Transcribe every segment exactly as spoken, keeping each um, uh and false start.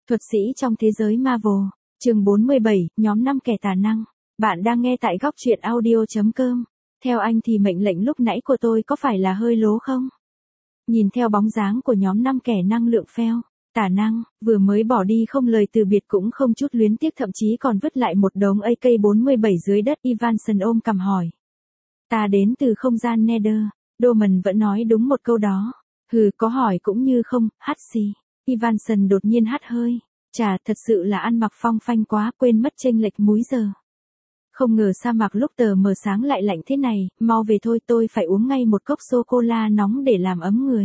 Thuật sĩ trong thế giới Marvel, chương bốn mươi bảy, nhóm năm kẻ tà năng. Bạn đang nghe tại góc truyện audio chấm com. Theo anh thì mệnh lệnh lúc nãy của tôi có phải là hơi lố không? Nhìn theo bóng dáng của nhóm năm kẻ năng lượng phèo, tà năng, vừa mới bỏ đi không lời từ biệt cũng không chút luyến tiếc, thậm chí còn vứt lại một đống A K bốn mươi bảy dưới đất. Evanson ôm cằm hỏi. Ta đến từ không gian Nether. Dorman vẫn nói đúng một câu đó. Hừ, có hỏi cũng như không, hắt xì. Evanson đột nhiên hắt hơi. Chà, thật sự là ăn mặc phong phanh quá, quên mất chênh lệch múi giờ. Không ngờ sa mạc lúc tờ mờ sáng lại lạnh thế này, mau về thôi, tôi phải uống ngay một cốc sô-cô-la nóng để làm ấm người.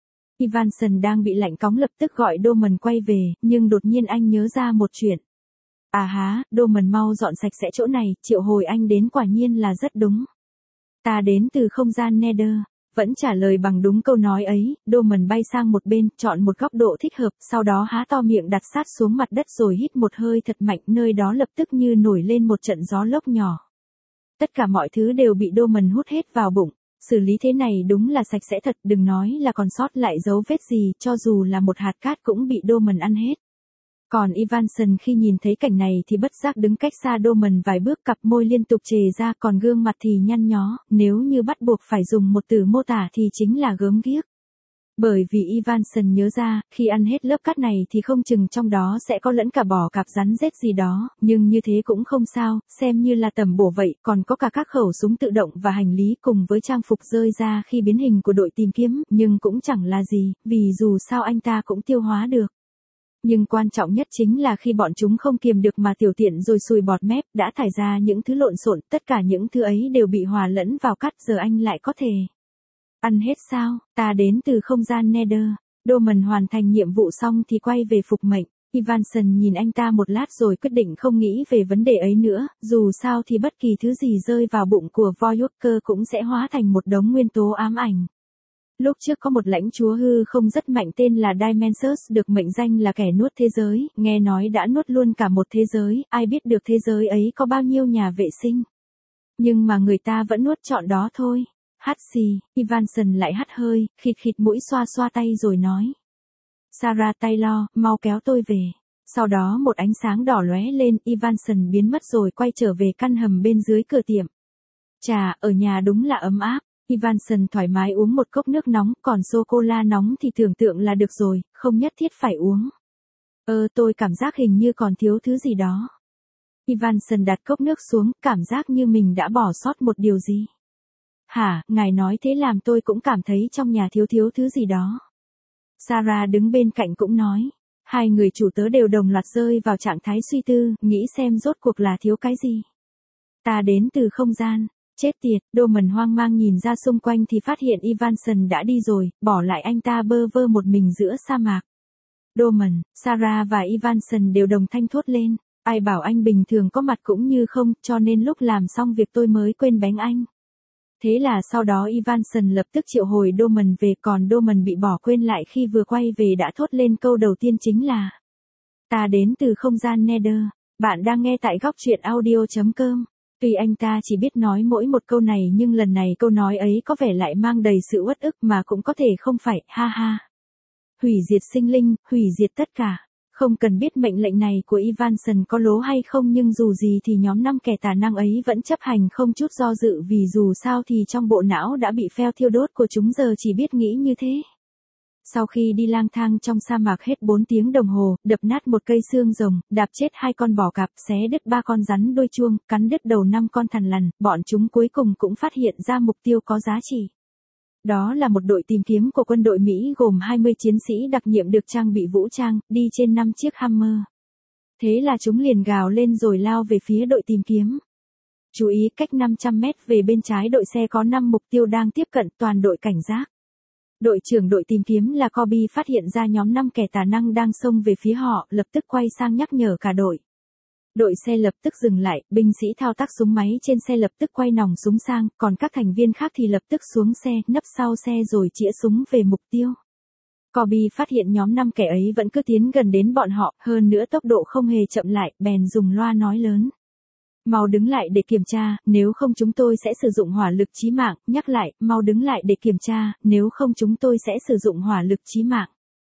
Evanson đang bị lạnh cóng lập tức gọi Dorman quay về, nhưng đột nhiên anh nhớ ra một chuyện. À há, Dorman mau dọn sạch sẽ chỗ này, triệu hồi anh đến quả nhiên là rất đúng. Ta đến từ không gian Nether. Vẫn trả lời bằng đúng câu nói ấy, Dorman bay sang một bên, chọn một góc độ thích hợp, sau đó há to miệng đặt sát xuống mặt đất rồi hít một hơi thật mạnh, nơi đó lập tức như nổi lên một trận gió lốc nhỏ. Tất cả mọi thứ đều bị Dorman hút hết vào bụng, xử lý thế này đúng là sạch sẽ thật, đừng nói là còn sót lại dấu vết gì, cho dù là một hạt cát cũng bị Dorman ăn hết. Còn Evanson khi nhìn thấy cảnh này thì bất giác đứng cách xa Dorman vài bước, cặp môi liên tục trề ra, còn gương mặt thì nhăn nhó, nếu như bắt buộc phải dùng một từ mô tả thì chính là gớm ghiếc. Bởi vì Evanson nhớ ra, khi ăn hết lớp cát này thì không chừng trong đó sẽ có lẫn cả bò cạp rắn rết gì đó, nhưng như thế cũng không sao, xem như là tầm bổ vậy, còn có cả các khẩu súng tự động và hành lý cùng với trang phục rơi ra khi biến hình của đội tìm kiếm, nhưng cũng chẳng là gì, vì dù sao anh ta cũng tiêu hóa được. Nhưng quan trọng nhất chính là khi bọn chúng không kiềm được mà tiểu tiện rồi sùi bọt mép, đã thải ra những thứ lộn xộn, tất cả những thứ ấy đều bị hòa lẫn vào cát, giờ anh lại có thể ăn hết sao? Ta đến từ không gian Nether. Dorman hoàn thành nhiệm vụ xong thì quay về phục mệnh. Evanson nhìn anh ta một lát rồi quyết định không nghĩ về vấn đề ấy nữa, dù sao thì bất kỳ thứ gì rơi vào bụng của Voyager cũng sẽ hóa thành một đống nguyên tố ám ảnh. Lúc trước có một lãnh chúa hư không rất mạnh tên là Dimensus, được mệnh danh là kẻ nuốt thế giới, nghe nói đã nuốt luôn cả một thế giới, ai biết được thế giới ấy có bao nhiêu nhà vệ sinh. Nhưng mà người ta vẫn nuốt trọn đó thôi. Hắt xì, Evanson lại hắt hơi, khịt khịt mũi xoa xoa tay rồi nói. Sarah Taylor, mau kéo tôi về. Sau đó một ánh sáng đỏ lóe lên, Evanson biến mất rồi quay trở về căn hầm bên dưới cửa tiệm. Chà, ở nhà đúng là ấm áp. Evanson thoải mái uống một cốc nước nóng, còn sô-cô-la nóng thì tưởng tượng là được rồi, không nhất thiết phải uống. Ơ tôi cảm giác hình như còn thiếu thứ gì đó. Evanson đặt cốc nước xuống, cảm giác như mình đã bỏ sót một điều gì. Hả, ngài nói thế làm tôi cũng cảm thấy trong nhà thiếu thiếu thứ gì đó. Sarah đứng bên cạnh cũng nói. Hai người chủ tớ đều đồng loạt rơi vào trạng thái suy tư, nghĩ xem rốt cuộc là thiếu cái gì. Ta đến từ không gian. Chết tiệt, Dorman hoang mang nhìn ra xung quanh thì phát hiện Evanson đã đi rồi, bỏ lại anh ta bơ vơ một mình giữa sa mạc. Dorman, Sarah và Evanson đều đồng thanh thốt lên. Ai bảo anh bình thường có mặt cũng như không, cho nên lúc làm xong việc tôi mới quên bánh anh. Thế là sau đó Evanson lập tức triệu hồi Dorman về, còn Dorman bị bỏ quên lại khi vừa quay về đã thốt lên câu đầu tiên chính là. Ta đến từ không gian Nether. Bạn đang nghe tại góc truyện audio chấm com. Tuy anh ta chỉ biết nói mỗi một câu này nhưng lần này câu nói ấy có vẻ lại mang đầy sự uất ức mà cũng có thể không phải, ha ha. Hủy diệt sinh linh, hủy diệt tất cả. Không cần biết mệnh lệnh này của Evanson có lố hay không nhưng dù gì thì nhóm năm kẻ tà năng ấy vẫn chấp hành không chút do dự vì dù sao thì trong bộ não đã bị phèo thiêu đốt của chúng giờ chỉ biết nghĩ như thế. Sau khi đi lang thang trong sa mạc hết bốn tiếng đồng hồ, đập nát một cây xương rồng, đạp chết hai con bò cạp, xé đứt ba con rắn đuôi chuông, cắn đứt đầu năm con thằn lằn, bọn chúng cuối cùng cũng phát hiện ra mục tiêu có giá trị. Đó là một đội tìm kiếm của quân đội Mỹ gồm hai mươi chiến sĩ đặc nhiệm được trang bị vũ trang, đi trên năm chiếc Hammer. Thế là chúng liền gào lên rồi lao về phía đội tìm kiếm. Chú ý, cách năm trăm mét về bên trái đội xe có năm mục tiêu đang tiếp cận, toàn đội cảnh giác. Đội trưởng đội tìm kiếm là Kobe phát hiện ra nhóm năm kẻ tà năng đang xông về phía họ, lập tức quay sang nhắc nhở cả đội. Đội xe lập tức dừng lại, binh sĩ thao tác súng máy trên xe lập tức quay nòng súng sang, còn các thành viên khác thì lập tức xuống xe, nấp sau xe rồi chĩa súng về mục tiêu. Kobe phát hiện nhóm năm kẻ ấy vẫn cứ tiến gần đến bọn họ, hơn nữa tốc độ không hề chậm lại, bèn dùng loa nói lớn. Mau đứng lại để kiểm tra, nếu không chúng tôi sẽ sử dụng hỏa lực chí mạng, nhắc lại, mau đứng lại để kiểm tra, nếu không chúng tôi sẽ sử dụng hỏa lực chí mạng.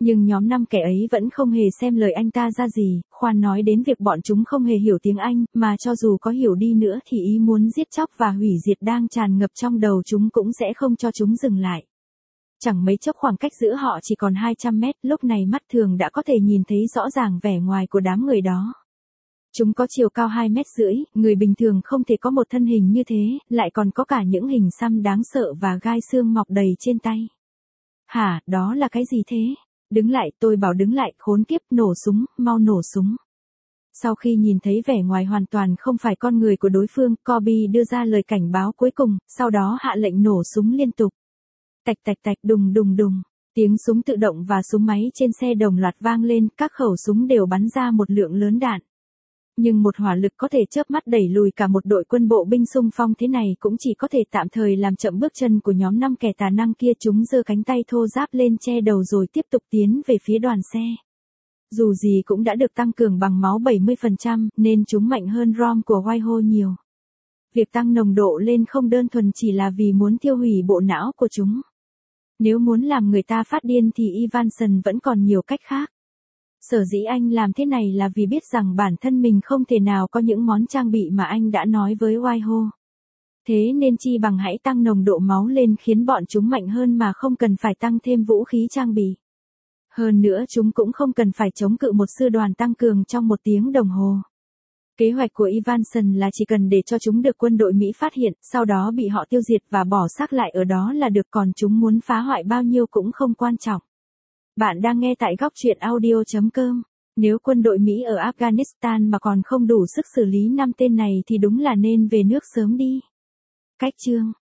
Nhưng nhóm năm kẻ ấy vẫn không hề xem lời anh ta ra gì, khoan nói đến việc bọn chúng không hề hiểu tiếng Anh, mà cho dù có hiểu đi nữa thì ý muốn giết chóc và hủy diệt đang tràn ngập trong đầu chúng cũng sẽ không cho chúng dừng lại. Chẳng mấy chốc khoảng cách giữa họ chỉ còn hai trăm mét, lúc này mắt thường đã có thể nhìn thấy rõ ràng vẻ ngoài của đám người đó. Chúng có chiều cao hai mét rưỡi, người bình thường không thể có một thân hình như thế, lại còn có cả những hình xăm đáng sợ và gai xương mọc đầy trên tay. Hả, đó là cái gì thế? Đứng lại, tôi bảo đứng lại, khốn kiếp, nổ súng, mau nổ súng. Sau khi nhìn thấy vẻ ngoài hoàn toàn không phải con người của đối phương, Corby đưa ra lời cảnh báo cuối cùng, sau đó hạ lệnh nổ súng liên tục. Tạch tạch tạch, đùng đùng đùng. Tiếng súng tự động và súng máy trên xe đồng loạt vang lên, các khẩu súng đều bắn ra một lượng lớn đạn. Nhưng một hỏa lực có thể chớp mắt đẩy lùi cả một đội quân bộ binh xung phong thế này cũng chỉ có thể tạm thời làm chậm bước chân của nhóm năm kẻ tà năng kia. Chúng giơ cánh tay thô ráp lên che đầu rồi tiếp tục tiến về phía đoàn xe. Dù gì cũng đã được tăng cường bằng máu bảy mươi phần trăm, nên chúng mạnh hơn ROM của Whitehall nhiều. Việc tăng nồng độ lên không đơn thuần chỉ là vì muốn tiêu hủy bộ não của chúng. Nếu muốn làm người ta phát điên thì Evanson vẫn còn nhiều cách khác. Sở dĩ anh làm thế này là vì biết rằng bản thân mình không thể nào có những món trang bị mà anh đã nói với Whitehall. Thế nên chi bằng hãy tăng nồng độ máu lên khiến bọn chúng mạnh hơn mà không cần phải tăng thêm vũ khí trang bị. Hơn nữa chúng cũng không cần phải chống cự một sư đoàn tăng cường trong một tiếng đồng hồ. Kế hoạch của Evanson là chỉ cần để cho chúng được quân đội Mỹ phát hiện, sau đó bị họ tiêu diệt và bỏ xác lại ở đó là được, còn chúng muốn phá hoại bao nhiêu cũng không quan trọng. Bạn đang nghe tại góc truyện audio chấm com. Nếu quân đội Mỹ ở Afghanistan mà còn không đủ sức xử lý năm tên này thì đúng là nên về nước sớm đi. Cách chương